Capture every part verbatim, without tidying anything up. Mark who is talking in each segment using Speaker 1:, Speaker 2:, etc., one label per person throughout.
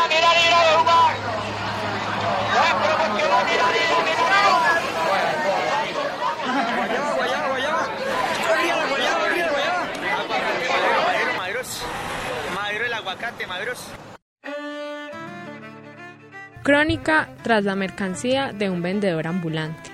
Speaker 1: Crónica tras la mercancía de un vendedor ambulante.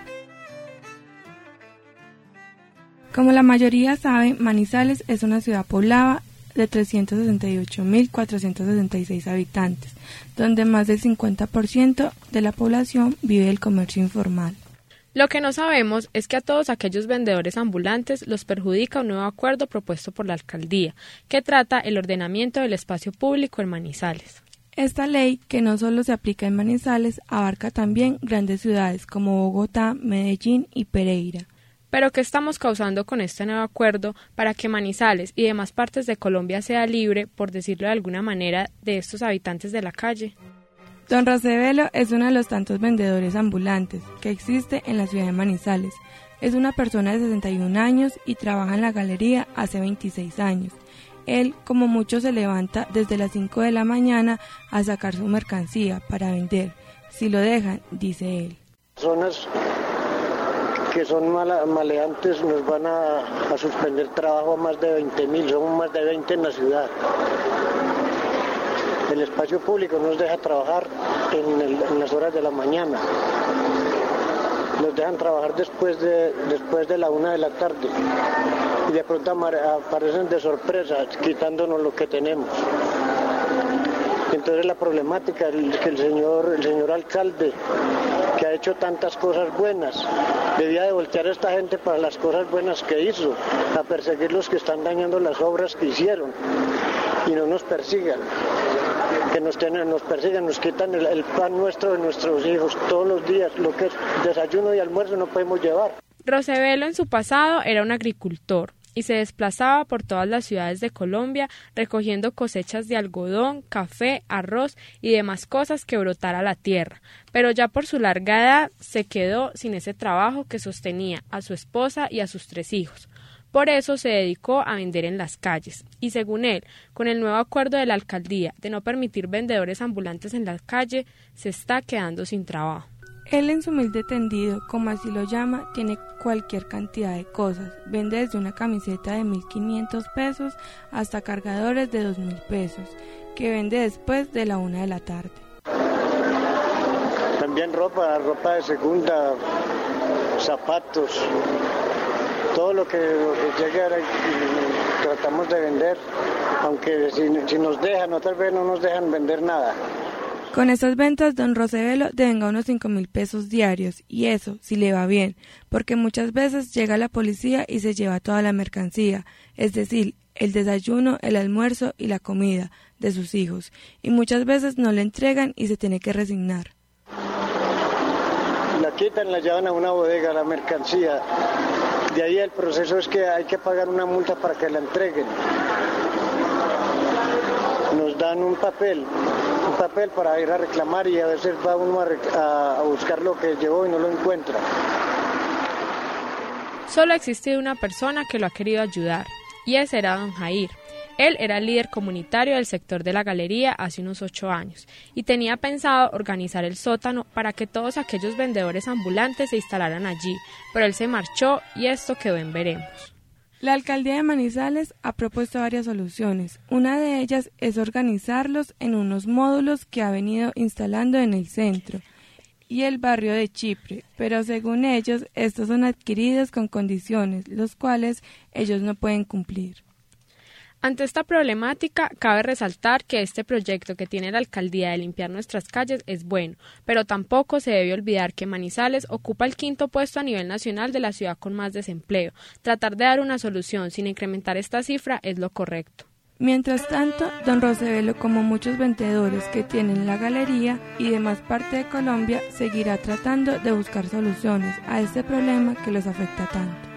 Speaker 2: Como la mayoría sabe, Manizales es una ciudad poblada de trescientos sesenta y ocho mil cuatrocientos sesenta y seis habitantes, donde más del cincuenta por ciento de la población vive del comercio informal.
Speaker 1: Lo que no sabemos es que a todos aquellos vendedores ambulantes los perjudica un nuevo acuerdo propuesto por la alcaldía, que trata el ordenamiento del espacio público en Manizales.
Speaker 2: Esta ley, que no solo se aplica en Manizales, abarca también grandes ciudades como Bogotá, Medellín y Pereira.
Speaker 1: ¿Pero qué estamos causando con este nuevo acuerdo para que Manizales y demás partes de Colombia sea libre, por decirlo de alguna manera, de estos habitantes de la calle?
Speaker 2: Don Rosevelo es uno de los tantos vendedores ambulantes que existe en la ciudad de Manizales. Es una persona de sesenta y un años y trabaja en la galería hace veintiséis años. Él, como muchos, se levanta desde las cinco de la mañana a sacar su mercancía para vender. Si lo dejan, dice él.
Speaker 3: Personas que son mala, maleantes nos van a, a suspender trabajo a más de veinte mil, somos más de veinte en la ciudad. El espacio público nos deja trabajar en, el, en las horas de la mañana. Nos dejan trabajar después de, después de la una de la tarde. Y de pronto aparecen de sorpresa, quitándonos lo que tenemos. Entonces la problemática es que el señor, el señor alcalde, que ha hecho tantas cosas buenas, debía de voltear a esta gente para las cosas buenas que hizo, a perseguir los que están dañando las obras que hicieron, y no nos persigan. Que nos, tienen, nos persigan, nos quitan el, el pan nuestro de nuestros hijos todos los días, lo que es desayuno y almuerzo no podemos llevar.
Speaker 1: Rosevelo en su pasado era un agricultor y se desplazaba por todas las ciudades de Colombia recogiendo cosechas de algodón, café, arroz y demás cosas que brotara la tierra, pero ya por su larga edad se quedó sin ese trabajo que sostenía a su esposa y a sus tres hijos. Por eso se dedicó a vender en las calles, y según él, con el nuevo acuerdo de la alcaldía de no permitir vendedores ambulantes en la calle, se está quedando sin trabajo.
Speaker 2: Él en su humilde tendido, como así lo llama, tiene cualquier cantidad de cosas. Vende desde una camiseta de mil quinientos pesos hasta cargadores de dos mil pesos, que vende después de la una de la tarde.
Speaker 3: También ropa, ropa de segunda, zapatos, todo lo que, lo que llegue tratamos de vender, aunque si, si nos dejan, otras veces no nos dejan vender nada.
Speaker 2: Con estas ventas, don Rosevelo devenga unos cinco mil pesos diarios, y eso, si le va bien, porque muchas veces llega la policía y se lleva toda la mercancía, es decir, el desayuno, el almuerzo y la comida de sus hijos, y muchas veces no le entregan y se tiene que resignar.
Speaker 3: La quitan, la llevan a una bodega, la mercancía, de ahí el proceso es que hay que pagar una multa para que la entreguen. Nos dan un papel, un papel para ir a reclamar y a veces va uno a, a buscar lo que llevó y no lo encuentra.
Speaker 1: Solo existe una persona que lo ha querido ayudar, y ese era don Jair. Él era el líder comunitario del sector de la galería hace unos ocho años y tenía pensado organizar el sótano para que todos aquellos vendedores ambulantes se instalaran allí, pero él se marchó y esto quedó en veremos.
Speaker 2: La alcaldía de Manizales ha propuesto varias soluciones. Una de ellas es organizarlos en unos módulos que ha venido instalando en el centro y el barrio de Chipre, pero según ellos, estos son adquiridos con condiciones, los cuales ellos no pueden cumplir.
Speaker 1: Ante esta problemática, cabe resaltar que este proyecto que tiene la alcaldía de limpiar nuestras calles es bueno, pero tampoco se debe olvidar que Manizales ocupa el quinto puesto a nivel nacional de la ciudad con más desempleo. Tratar de dar una solución sin incrementar esta cifra es lo correcto.
Speaker 2: Mientras tanto, don Rosevelo, como muchos vendedores que tienen la galería y demás parte de Colombia, seguirá tratando de buscar soluciones a este problema que los afecta tanto.